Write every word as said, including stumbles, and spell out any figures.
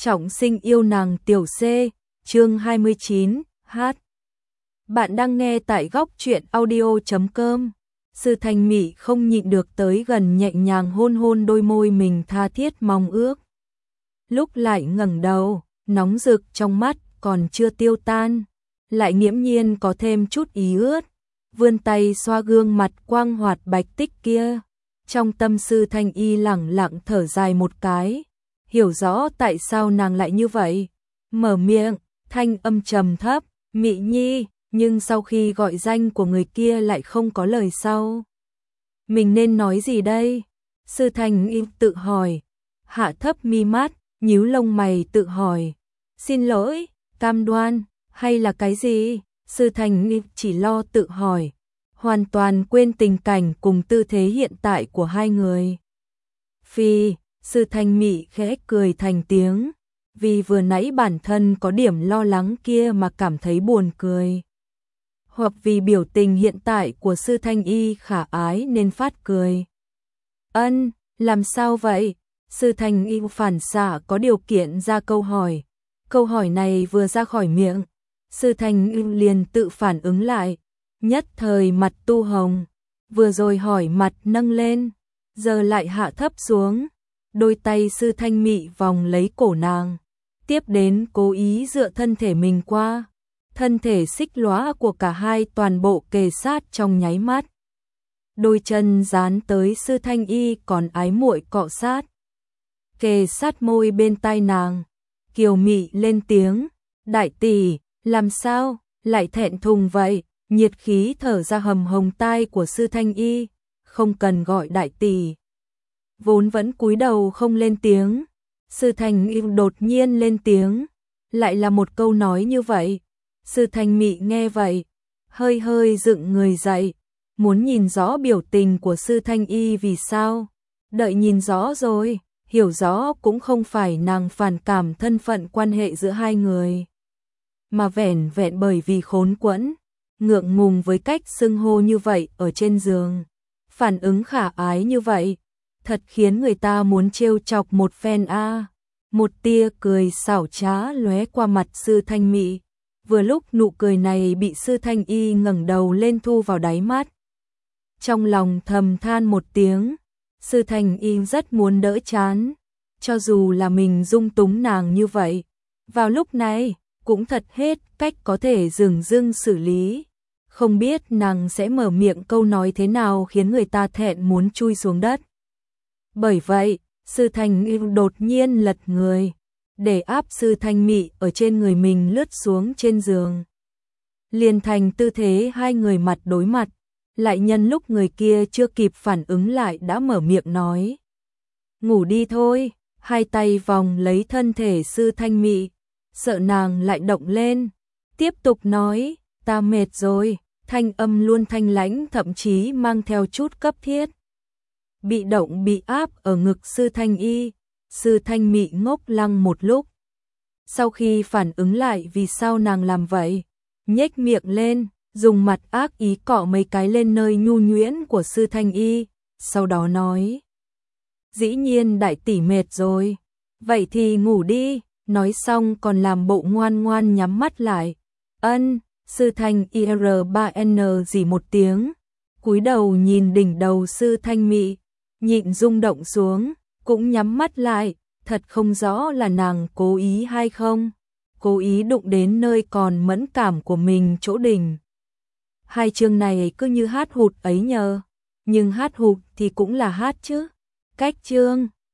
Trọng sinh yêu nàng tiểu C, chương hai mươi chín, hát. Bạn đang nghe tại góc truyện audio chấm com. Sư Thanh Mị không nhịn được tới gần nhẹ nhàng hôn hôn đôi môi mình tha thiết mong ước. Lúc lại ngẩng đầu, nóng rực trong mắt còn chưa tiêu tan, lại nghiễm nhiên có thêm chút ý ướt, vươn tay xoa gương mặt quang hoạt bạch tích kia. Trong tâm Sư Thanh Y lẳng lặng thở dài một cái, hiểu rõ tại sao nàng lại như vậy. Mở miệng, thanh âm trầm thấp, Mị Nhi, nhưng sau khi gọi danh của người kia lại không có lời sau. Mình nên nói gì đây? Sư Thanh Y tự hỏi, hạ thấp mi mắt, nhíu lông mày tự hỏi. Xin lỗi, cam đoan, hay là cái gì? Sư Thanh Y chỉ lo tự hỏi, hoàn toàn quên tình cảnh cùng tư thế hiện tại của hai người. Phi, Sư Thanh Mị khẽ cười thành tiếng, vì vừa nãy bản thân có điểm lo lắng kia mà cảm thấy buồn cười. Hoặc vì biểu tình hiện tại của Sư Thanh Y khả ái nên phát cười. Ân, làm sao vậy? Sư Thanh Y phản xạ có điều kiện ra câu hỏi. Câu hỏi này vừa ra khỏi miệng, Sư Thanh Y liền tự phản ứng lại, nhất thời mặt tu hồng, vừa rồi hỏi mặt nâng lên, giờ lại hạ thấp xuống. Đôi tay Sư Thanh Mị vòng lấy cổ nàng, tiếp đến cố ý dựa thân thể mình qua. Thân thể xích lóa của cả hai toàn bộ kề sát trong nháy mắt. Đôi chân dán tới Sư Thanh Y còn ái muội cọ sát. Kề sát môi bên tai nàng, kiều mị lên tiếng, đại tỷ, làm sao, lại thẹn thùng vậy? Nhiệt khí thở ra hầm hồng tai của Sư Thanh Y, không cần gọi đại tỷ. Vốn vẫn cúi đầu không lên tiếng, Sư Thanh Y đột nhiên lên tiếng, lại là một câu nói như vậy. Sư Thanh Mị nghe vậy, hơi hơi dựng người dậy, muốn nhìn rõ biểu tình của Sư Thanh Y vì sao. Đợi nhìn rõ rồi, hiểu rõ cũng không phải nàng phản cảm thân phận quan hệ giữa hai người, mà vẻn vẹn bởi vì khốn quẫn, ngượng ngùng với cách xưng hô như vậy ở trên giường. Phản ứng khả ái như vậy, thật khiến người ta muốn trêu chọc một phen a. À. Một tia cười xảo trá lóe qua mặt Sư Thanh Mị. Vừa lúc nụ cười này bị Sư Thanh Y ngẩng đầu lên thu vào đáy mắt. Trong lòng thầm than một tiếng, Sư Thanh Y rất muốn đỡ chán, cho dù là mình dung túng nàng như vậy. Vào lúc này, cũng thật hết cách có thể dừng dưng xử lý. Không biết nàng sẽ mở miệng câu nói thế nào khiến người ta thẹn muốn chui xuống đất. Bởi vậy, Sư Thanh Y đột nhiên lật người, để áp Sư Thanh Mị ở trên người mình lướt xuống trên giường. Liền thành tư thế hai người mặt đối mặt, lại nhân lúc người kia chưa kịp phản ứng lại đã mở miệng nói. Ngủ đi thôi, hai tay vòng lấy thân thể Sư Thanh Mị, sợ nàng lại động lên. Tiếp tục nói, ta mệt rồi, thanh âm luôn thanh lãnh thậm chí mang theo chút cấp thiết. Bị động bị áp ở ngực Sư Thanh Y, Sư Thanh Mị ngốc lăng một lúc. Sau khi phản ứng lại vì sao nàng làm vậy, nhếch miệng lên, dùng mặt ác ý cọ mấy cái lên nơi nhu nhuyễn của Sư Thanh Y, sau đó nói. Dĩ nhiên đại tỷ mệt rồi, vậy thì ngủ đi, nói xong còn làm bộ ngoan ngoan nhắm mắt lại. Ân, Sư Thanh Y R ba N gì một tiếng, cúi đầu nhìn đỉnh đầu Sư Thanh Mị, nhịn rung động xuống, cũng nhắm mắt lại, thật không rõ là nàng cố ý hay không, cố ý đụng đến nơi còn mẫn cảm của mình chỗ đỉnh. Hai chương này cứ như hát hụt ấy nhờ, nhưng hát hụt thì cũng là hát chứ. Cách chương